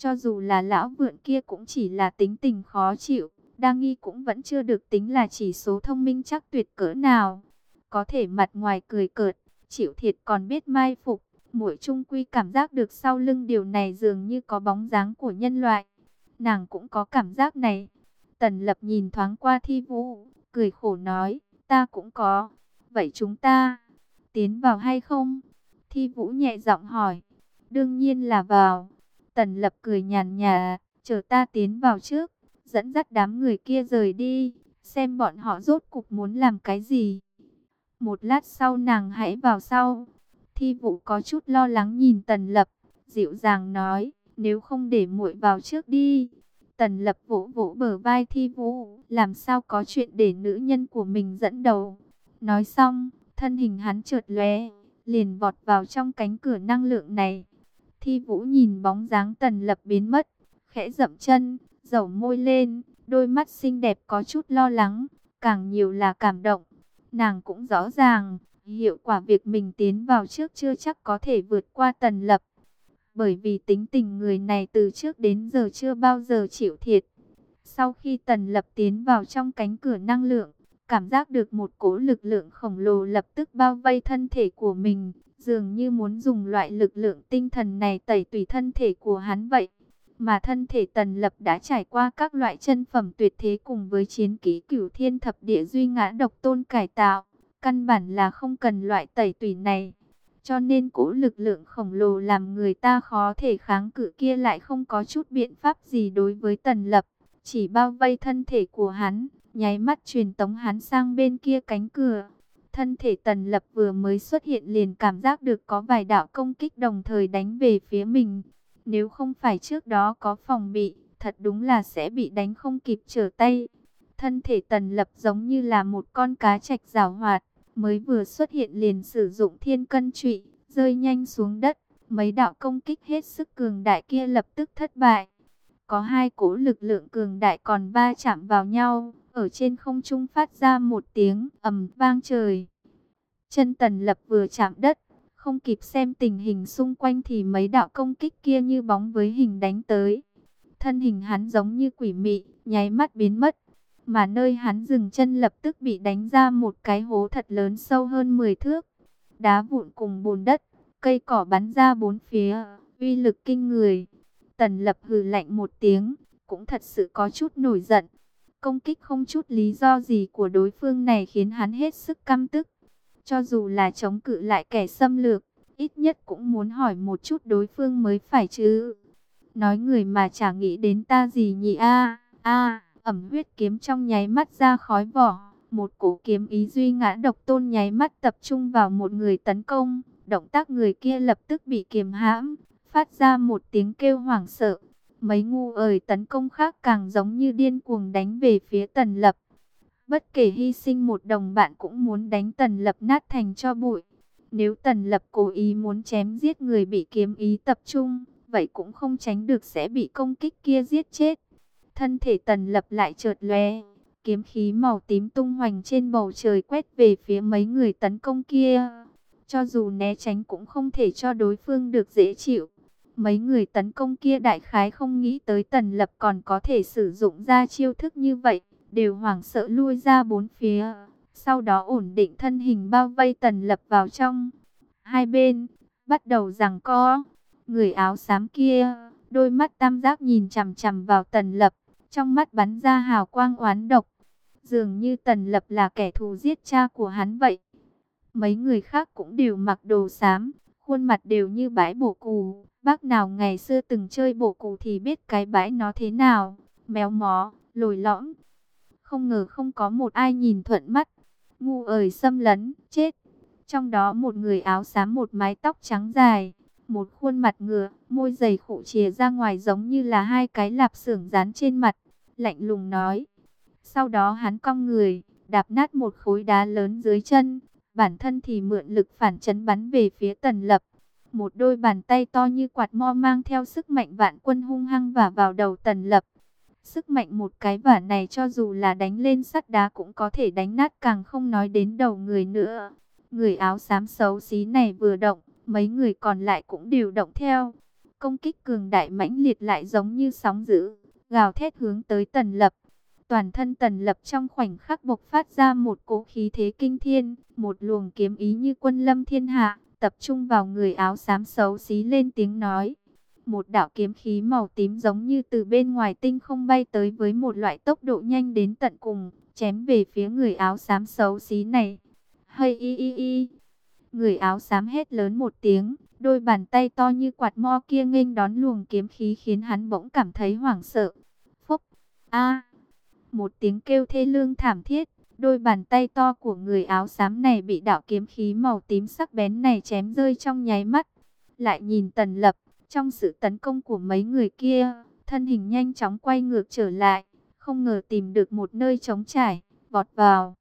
Cho dù là lão vượn kia cũng chỉ là tính tình khó chịu, đa nghi cũng vẫn chưa được tính là chỉ số thông minh chắc tuyệt cỡ nào. Có thể mặt ngoài cười cợt, chịu thiệt còn biết mai phục, muội trung quy cảm giác được sau lưng điều này dường như có bóng dáng của nhân loại. Nàng cũng có cảm giác này. Tần Lập nhìn thoáng qua Thi Vũ, cười khổ nói, ta cũng có. Vậy chúng ta tiến vào hay không? Thi Vũ nhẹ giọng hỏi. Đương nhiên là vào. Tần Lập cười nhàn nhạt, chờ ta tiến vào trước, dẫn dắt đám người kia rời đi, xem bọn họ rốt cục muốn làm cái gì. Một lát sau nàng hãy vào sau. Thi Vũ có chút lo lắng nhìn Tần Lập, dịu dàng nói, nếu không để muội vào trước đi. Tần Lập vỗ vỗ bờ vai Thi Vũ, làm sao có chuyện để nữ nhân của mình dẫn đầu. Nói xong, thân hình hắn chợt lóe, liền vọt vào trong cánh cửa năng lượng này. Thi Vũ nhìn bóng dáng Tần Lập biến mất, khẽ dậm chân, dẩu môi lên, đôi mắt xinh đẹp có chút lo lắng, càng nhiều là cảm động. Nàng cũng rõ ràng, hiệu quả việc mình tiến vào trước chưa chắc có thể vượt qua Tần Lập. Bởi vì tính tình người này từ trước đến giờ chưa bao giờ chịu thiệt. Sau khi Tần Lập tiến vào trong cánh cửa năng lượng, cảm giác được một cỗ lực lượng khổng lồ lập tức bao vây thân thể của mình, dường như muốn dùng loại lực lượng tinh thần này tẩy tùy thân thể của hắn vậy. Mà thân thể Tần Lập đã trải qua các loại chân phẩm tuyệt thế cùng với chiến kỹ Cửu Thiên Thập Địa Duy Ngã Độc Tôn cải tạo, căn bản là không cần loại tẩy tùy này. Cho nên cỗ lực lượng khổng lồ làm người ta khó thể kháng cự kia lại không có chút biện pháp gì đối với Tần Lập, chỉ bao vây thân thể của hắn, nháy mắt truyền tống hắn sang bên kia cánh cửa. Thân thể Tần Lập vừa mới xuất hiện liền cảm giác được có vài đạo công kích đồng thời đánh về phía mình. Nếu không phải trước đó có phòng bị, thật đúng là sẽ bị đánh không kịp trở tay. Thân thể Tần Lập giống như là một con cá trạch giảo hoạt, mới vừa xuất hiện liền sử dụng thiên cân trụy, rơi nhanh xuống đất. Mấy đạo công kích hết sức cường đại kia lập tức thất bại. Có hai cỗ lực lượng cường đại còn va chạm vào nhau, ở trên không trung phát ra một tiếng ầm vang trời. Chân Tần Lập vừa chạm đất, không kịp xem tình hình xung quanh thì mấy đạo công kích kia như bóng với hình đánh tới. Thân hình hắn giống như quỷ mị, nháy mắt biến mất. Mà nơi hắn dừng chân lập tức bị đánh ra một cái hố thật lớn sâu hơn mười thước. Đá vụn cùng bùn đất, cây cỏ bắn ra bốn phía, uy lực kinh người. Tần Lập hừ lạnh một tiếng, cũng thật sự có chút nổi giận. Công kích không chút lý do gì của đối phương này khiến hắn hết sức căm tức. Cho dù là chống cự lại kẻ xâm lược, ít nhất cũng muốn hỏi một chút đối phương mới phải chứ. Nói người mà chả nghĩ đến ta gì nhỉ a a ẩm huyết kiếm trong nháy mắt ra khói vỏ. Một cổ kiếm ý duy ngã độc tôn nháy mắt tập trung vào một người tấn công. Động tác người kia lập tức bị kiềm hãm, phát ra một tiếng kêu hoảng sợ. Mấy ngu ời tấn công khác càng giống như điên cuồng đánh về phía Tần Lập. Bất kể hy sinh một đồng bạn cũng muốn đánh Tần Lập nát thành cho bụi. Nếu Tần Lập cố ý muốn chém giết người bị kiếm ý tập trung, vậy cũng không tránh được sẽ bị công kích kia giết chết. Thân thể Tần Lập lại chợt lóe, kiếm khí màu tím tung hoành trên bầu trời quét về phía mấy người tấn công kia. Cho dù né tránh cũng không thể cho đối phương được dễ chịu. Mấy người tấn công kia đại khái không nghĩ tới Tần Lập còn có thể sử dụng ra chiêu thức như vậy, đều hoảng sợ lui ra bốn phía. Sau đó ổn định thân hình bao vây Tần Lập vào trong. Hai bên bắt đầu giằng co. Người áo xám kia, đôi mắt tam giác nhìn chằm chằm vào Tần Lập, trong mắt bắn ra hào quang oán độc. Dường như Tần Lập là kẻ thù giết cha của hắn vậy. Mấy người khác cũng đều mặc đồ xám, khuôn mặt đều như bãi bổ cù. Bác nào ngày xưa từng chơi bổ cù thì biết cái bãi nó thế nào, méo mó, lồi lõm. Không ngờ không có một ai nhìn thuận mắt. Ngu ời xâm lấn, chết. Trong đó một người áo xám một mái tóc trắng dài, một khuôn mặt ngựa, môi dày khụ chìa ra ngoài giống như là hai cái lạp xưởng dán trên mặt, lạnh lùng nói. Sau đó hắn cong người, đạp nát một khối đá lớn dưới chân, bản thân thì mượn lực phản chấn bắn về phía Tần Lập. Một đôi bàn tay to như quạt mo mang theo sức mạnh vạn quân hung hăng vả vào đầu Tần Lập. Sức mạnh một cái vả này cho dù là đánh lên sắt đá cũng có thể đánh nát, càng không nói đến đầu người nữa. Người áo xám xấu xí này vừa động, mấy người còn lại cũng đều động theo. công kích cường đại mãnh liệt lại giống như sóng dữ, gào thét hướng tới Tần Lập. Toàn thân Tần Lập trong khoảnh khắc bộc phát ra một cỗ khí thế kinh thiên, một luồng kiếm ý như quân lâm thiên hạ, tập trung vào người áo xám xấu xí lên tiếng nói. Một đạo kiếm khí màu tím giống như từ bên ngoài tinh không bay tới với một loại tốc độ nhanh đến tận cùng, chém về phía người áo xám xấu xí này. Hay y y y. Người áo xám hét lớn một tiếng, đôi bàn tay to như quạt mo kia nghênh đón luồng kiếm khí khiến hắn bỗng cảm thấy hoảng sợ. Phốc, a, một tiếng kêu thê lương thảm thiết, đôi bàn tay to của người áo xám này bị đạo kiếm khí màu tím sắc bén này chém rơi trong nháy mắt. Lại nhìn Tần Lập, trong sự tấn công của mấy người kia, thân hình nhanh chóng quay ngược trở lại, không ngờ tìm được một nơi trống trải, vọt vào.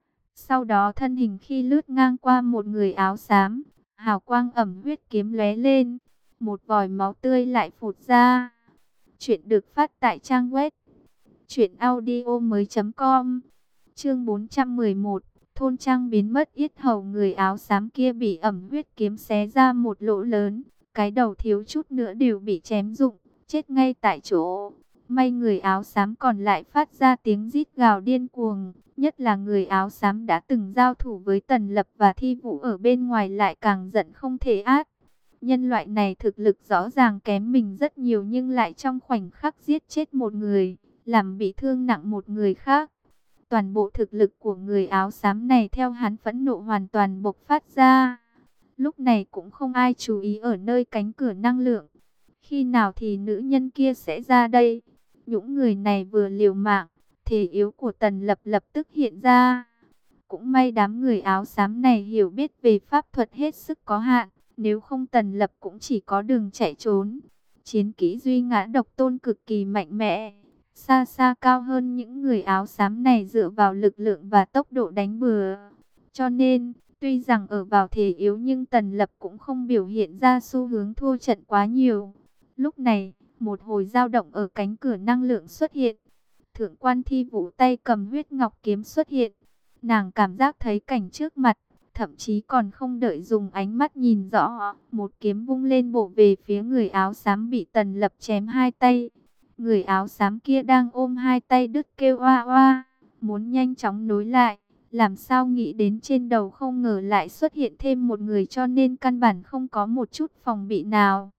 Sau đó thân hình khi lướt ngang qua một người áo xám, hào quang ẩm huyết kiếm lóe lên, một vòi máu tươi lại phụt ra. Chuyện được phát tại trang web truyện audio mới chấm com. Chương bốn trăm mười một, thôn trang biến mất. Yết hầu người áo xám kia bị ẩm huyết kiếm xé ra một lỗ lớn, cái đầu thiếu chút nữa đều bị chém rụng, chết ngay tại chỗ. May người áo xám còn lại phát ra tiếng rít gào điên cuồng, nhất là người áo xám đã từng giao thủ với Tần Lập và Thi Vũ ở bên ngoài lại càng giận không thể át. Nhân loại này thực lực rõ ràng kém mình rất nhiều nhưng lại trong khoảnh khắc giết chết một người, làm bị thương nặng một người khác. Toàn bộ thực lực của người áo xám này theo hắn phẫn nộ hoàn toàn bộc phát ra. Lúc này cũng không ai chú ý ở nơi cánh cửa năng lượng. Khi nào thì nữ nhân kia sẽ ra đây? Những người này vừa liều mạng, thể yếu của Tần Lập lập tức hiện ra. Cũng may đám người áo xám này hiểu biết về pháp thuật hết sức có hạn, nếu không Tần Lập cũng chỉ có đường chạy trốn. Chiến kỹ duy ngã độc tôn cực kỳ mạnh mẽ, xa xa cao hơn những người áo xám này dựa vào lực lượng và tốc độ đánh bừa. Cho nên, tuy rằng ở vào thể yếu nhưng Tần Lập cũng không biểu hiện ra xu hướng thua trận quá nhiều. Lúc này, một hồi dao động ở cánh cửa năng lượng xuất hiện. Thượng quan Thi Vũ tay cầm huyết ngọc kiếm xuất hiện. Nàng cảm giác thấy cảnh trước mặt, thậm chí còn không đợi dùng ánh mắt nhìn rõ, một kiếm vung lên bổ về phía người áo xám bị Tần Lập chém hai tay. Người áo xám kia đang ôm hai tay đứt kêu oa oa, muốn nhanh chóng nối lại, làm sao nghĩ đến trên đầu không ngờ lại xuất hiện thêm một người, cho nên căn bản không có một chút phòng bị nào.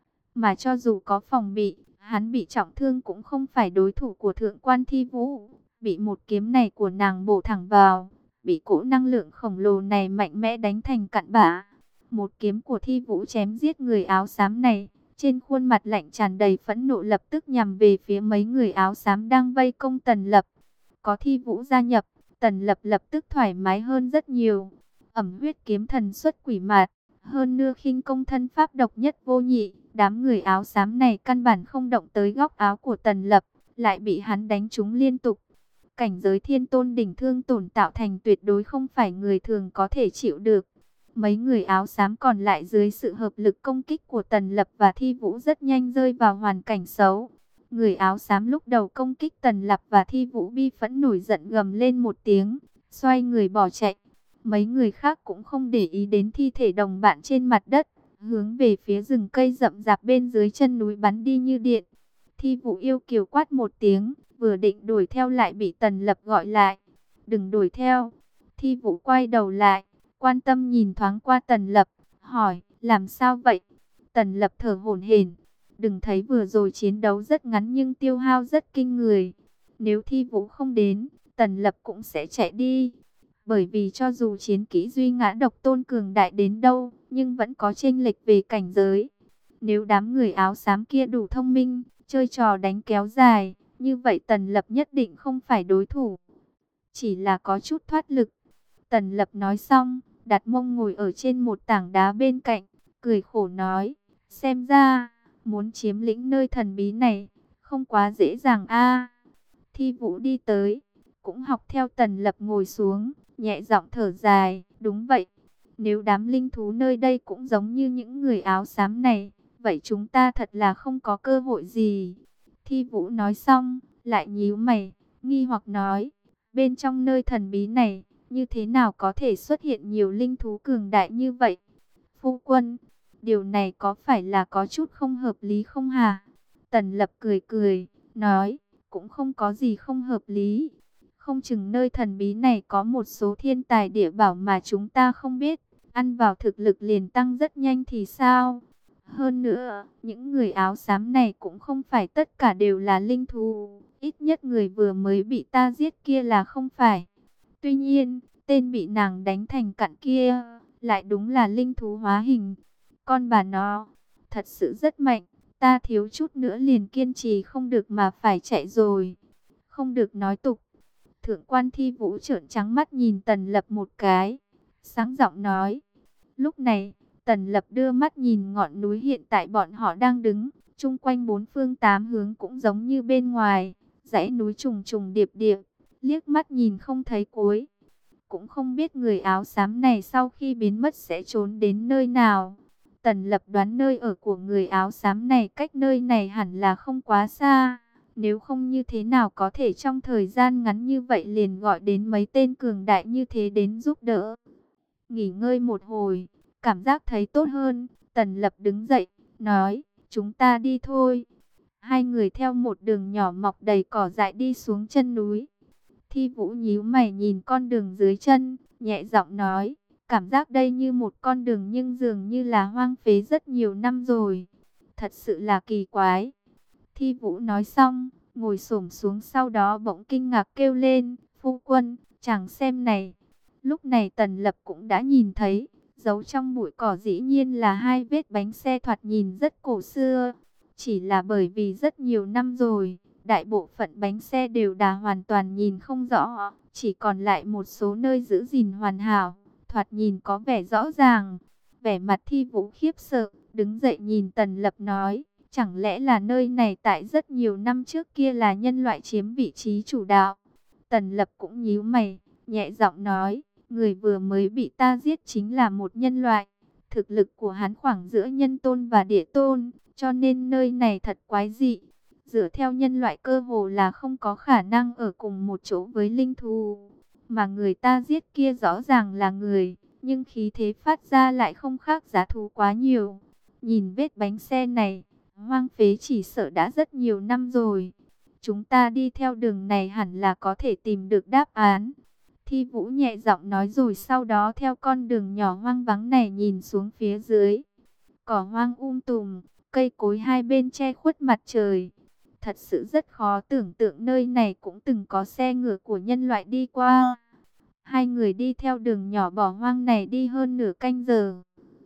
Mà cho dù có phòng bị, hắn bị trọng thương cũng không phải đối thủ của Thượng quan Thi Vũ. Bị một kiếm này của nàng bổ thẳng vào, bị cỗ năng lượng khổng lồ này mạnh mẽ đánh thành cặn bã. Một kiếm của Thi Vũ chém giết người áo xám này, trên khuôn mặt lạnh tràn đầy phẫn nộ lập tức nhằm về phía mấy người áo xám đang vây công Tần Lập. Có Thi Vũ gia nhập, Tần Lập lập tức thoải mái hơn rất nhiều. Ẩm huyết kiếm thần xuất quỷ mạt, hơn nữa khinh công thân pháp độc nhất vô nhị. Đám người áo xám này căn bản không động tới góc áo của Tần Lập, lại bị hắn đánh trúng liên tục. Cảnh giới thiên tôn đỉnh thương tổn tạo thành tuyệt đối không phải người thường có thể chịu được. Mấy người áo xám còn lại dưới sự hợp lực công kích của Tần Lập và Thi Vũ rất nhanh rơi vào hoàn cảnh xấu. Người áo xám lúc đầu công kích Tần Lập và Thi Vũ bi phẫn nổi giận gầm lên một tiếng, xoay người bỏ chạy. Mấy người khác cũng không để ý đến thi thể đồng bạn trên mặt đất, hướng về phía rừng cây rậm rạp bên dưới chân núi bắn đi như điện. Thi Vũ yêu kiều quát một tiếng, vừa định đuổi theo lại bị Tần Lập gọi lại. Đừng đuổi theo. Thi Vũ quay đầu lại, quan tâm nhìn thoáng qua Tần Lập, hỏi, làm sao vậy? Tần Lập thở hổn hển, đừng thấy vừa rồi chiến đấu rất ngắn nhưng tiêu hao rất kinh người. Nếu Thi Vũ không đến, Tần Lập cũng sẽ chạy đi. Bởi vì cho dù chiến kỹ duy ngã độc tôn cường đại đến đâu, nhưng vẫn có chênh lệch về cảnh giới. Nếu đám người áo xám kia đủ thông minh, chơi trò đánh kéo dài, như vậy Tần Lập nhất định không phải đối thủ. Chỉ là có chút thoát lực. Tần Lập nói xong, đặt mông ngồi ở trên một tảng đá bên cạnh, cười khổ nói, xem ra, muốn chiếm lĩnh nơi thần bí này, không quá dễ dàng a. Thi Vũ đi tới, cũng học theo Tần Lập ngồi xuống, nhẹ giọng thở dài, đúng vậy. Nếu đám linh thú nơi đây cũng giống như những người áo xám này, vậy chúng ta thật là không có cơ hội gì. Thi Vũ nói xong, lại nhíu mày, nghi hoặc nói, bên trong nơi thần bí này, như thế nào có thể xuất hiện nhiều linh thú cường đại như vậy? Phu quân, Điều này có phải là có chút không hợp lý không hả? Tần Lập cười cười, nói, cũng không có gì không hợp lý. Không chừng nơi thần bí này có một số thiên tài địa bảo mà chúng ta không biết. Ăn vào thực lực liền tăng rất nhanh thì sao? Hơn nữa, những người áo xám này cũng không phải tất cả đều là linh thú. Ít nhất người vừa mới bị ta giết kia là không phải. Tuy nhiên, tên bị nàng đánh thành cặn kia, lại đúng là linh thú hóa hình. Con bà nó, thật sự rất mạnh. Ta thiếu chút nữa liền kiên trì không được mà phải chạy rồi. Không được nói tục. Thượng quan Thi Vũ trợn trắng mắt nhìn Tần Lập một cái. Sáng giọng nói. Lúc này, Tần Lập đưa mắt nhìn ngọn núi hiện tại bọn họ đang đứng. Chung quanh bốn phương tám hướng cũng giống như bên ngoài. Dãy núi trùng trùng điệp điệp. Liếc mắt nhìn không thấy cuối. Cũng không biết người áo xám này sau khi biến mất sẽ trốn đến nơi nào. Tần Lập đoán nơi ở của người áo xám này cách nơi này hẳn là không quá xa. Nếu không như thế nào có thể trong thời gian ngắn như vậy liền gọi đến mấy tên cường đại như thế đến giúp đỡ. Nghỉ ngơi một hồi, cảm giác thấy tốt hơn. Tần Lập đứng dậy, nói, chúng ta đi thôi. Hai người theo một đường nhỏ mọc đầy cỏ dại đi xuống chân núi. Thi Vũ nhíu mày nhìn con đường dưới chân, nhẹ giọng nói, cảm giác đây như một con đường nhưng dường như là hoang phế rất nhiều năm rồi. Thật sự là kỳ quái. Thi Vũ nói xong, ngồi xổm xuống sau đó bỗng kinh ngạc kêu lên, phu quân, chàng xem này. Lúc này Tần Lập cũng đã nhìn thấy, giấu trong bụi cỏ dĩ nhiên là hai vết bánh xe thoạt nhìn rất cổ xưa. Chỉ là bởi vì rất nhiều năm rồi, đại bộ phận bánh xe đều đà hoàn toàn nhìn không rõ, chỉ còn lại một số nơi giữ gìn hoàn hảo, thoạt nhìn có vẻ rõ ràng. Vẻ mặt Thi Vũ khiếp sợ, đứng dậy nhìn Tần Lập nói, chẳng lẽ là nơi này tại rất nhiều năm trước kia là nhân loại chiếm vị trí chủ đạo? Tần Lập cũng nhíu mày, nhẹ giọng nói, người vừa mới bị ta giết chính là một nhân loại. Thực lực của hắn khoảng giữa nhân tôn và địa tôn, cho nên nơi này thật quái dị. Dựa theo nhân loại cơ hồ là không có khả năng ở cùng một chỗ với linh thú. Mà người ta giết kia rõ ràng là người, nhưng khí thế phát ra lại không khác giá thú quá nhiều. Nhìn vết bánh xe này, hoang phế chỉ sợ đã rất nhiều năm rồi. Chúng ta đi theo đường này hẳn là có thể tìm được đáp án. Thi Vũ nhẹ giọng nói rồi sau đó theo con đường nhỏ hoang vắng này nhìn xuống phía dưới. Cỏ hoang um tùm, cây cối hai bên che khuất mặt trời. Thật sự rất khó tưởng tượng nơi này cũng từng có xe ngựa của nhân loại đi qua. Hai người đi theo đường nhỏ bỏ hoang này đi hơn nửa canh giờ.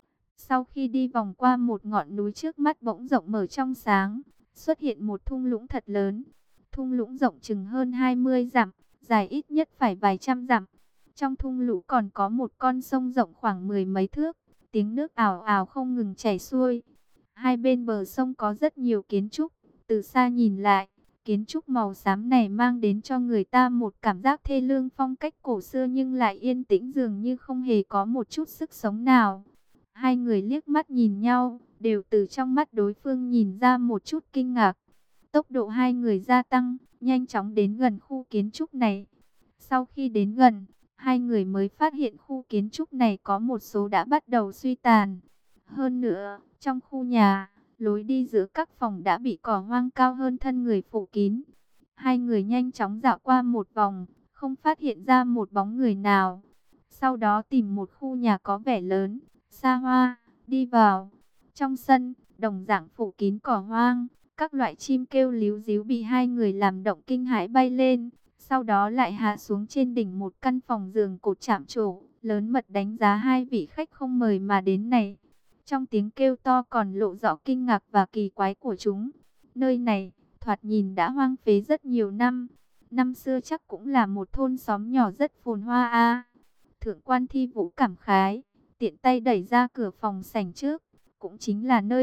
Sau khi đi vòng qua một ngọn núi trước mắt bỗng rộng mở trong sáng, xuất hiện một thung lũng thật lớn. Thung lũng rộng chừng hơn hai mươi dặm, dài ít nhất phải vài trăm dặm. Trong thung lũng còn có một con sông rộng khoảng mười mấy thước, tiếng nước ào ào không ngừng chảy xuôi. Hai bên bờ sông có rất nhiều kiến trúc, từ xa nhìn lại, kiến trúc màu xám này mang đến cho người ta một cảm giác thê lương phong cách cổ xưa nhưng lại yên tĩnh dường như không hề có một chút sức sống nào. Hai người liếc mắt nhìn nhau, đều từ trong mắt đối phương nhìn ra một chút kinh ngạc. Tốc độ hai người gia tăng, nhanh chóng đến gần khu kiến trúc này. Sau khi đến gần, hai người mới phát hiện khu kiến trúc này có một số đã bắt đầu suy tàn. Hơn nữa, trong khu nhà, lối đi giữa các phòng đã bị cỏ hoang cao hơn thân người phủ kín. Hai người nhanh chóng dạo qua một vòng, không phát hiện ra một bóng người nào. Sau đó tìm một khu nhà có vẻ lớn, xa hoa, đi vào. Trong sân, đồng dạng phủ kín cỏ hoang, các loại chim kêu líu ríu bị hai người làm động kinh hãi bay lên. Sau đó lại hạ xuống trên đỉnh một căn phòng giường cột chạm trổ, lớn mật đánh giá hai vị khách không mời mà đến này. Trong tiếng kêu to còn lộ rõ kinh ngạc và kỳ quái của chúng. Nơi này, thoạt nhìn đã hoang phế rất nhiều năm. Năm xưa chắc cũng là một thôn xóm nhỏ rất phồn hoa a. Thượng quan Thi Vũ cảm khái, tiện tay đẩy ra cửa phòng sảnh trước. Cũng chính là nơi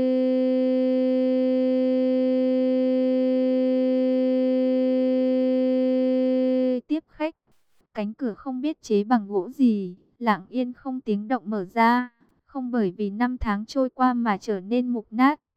tiếp khách. Cánh cửa không biết chế bằng gỗ gì, lặng yên không tiếng động mở ra. Không bởi vì năm tháng trôi qua mà trở nên mục nát,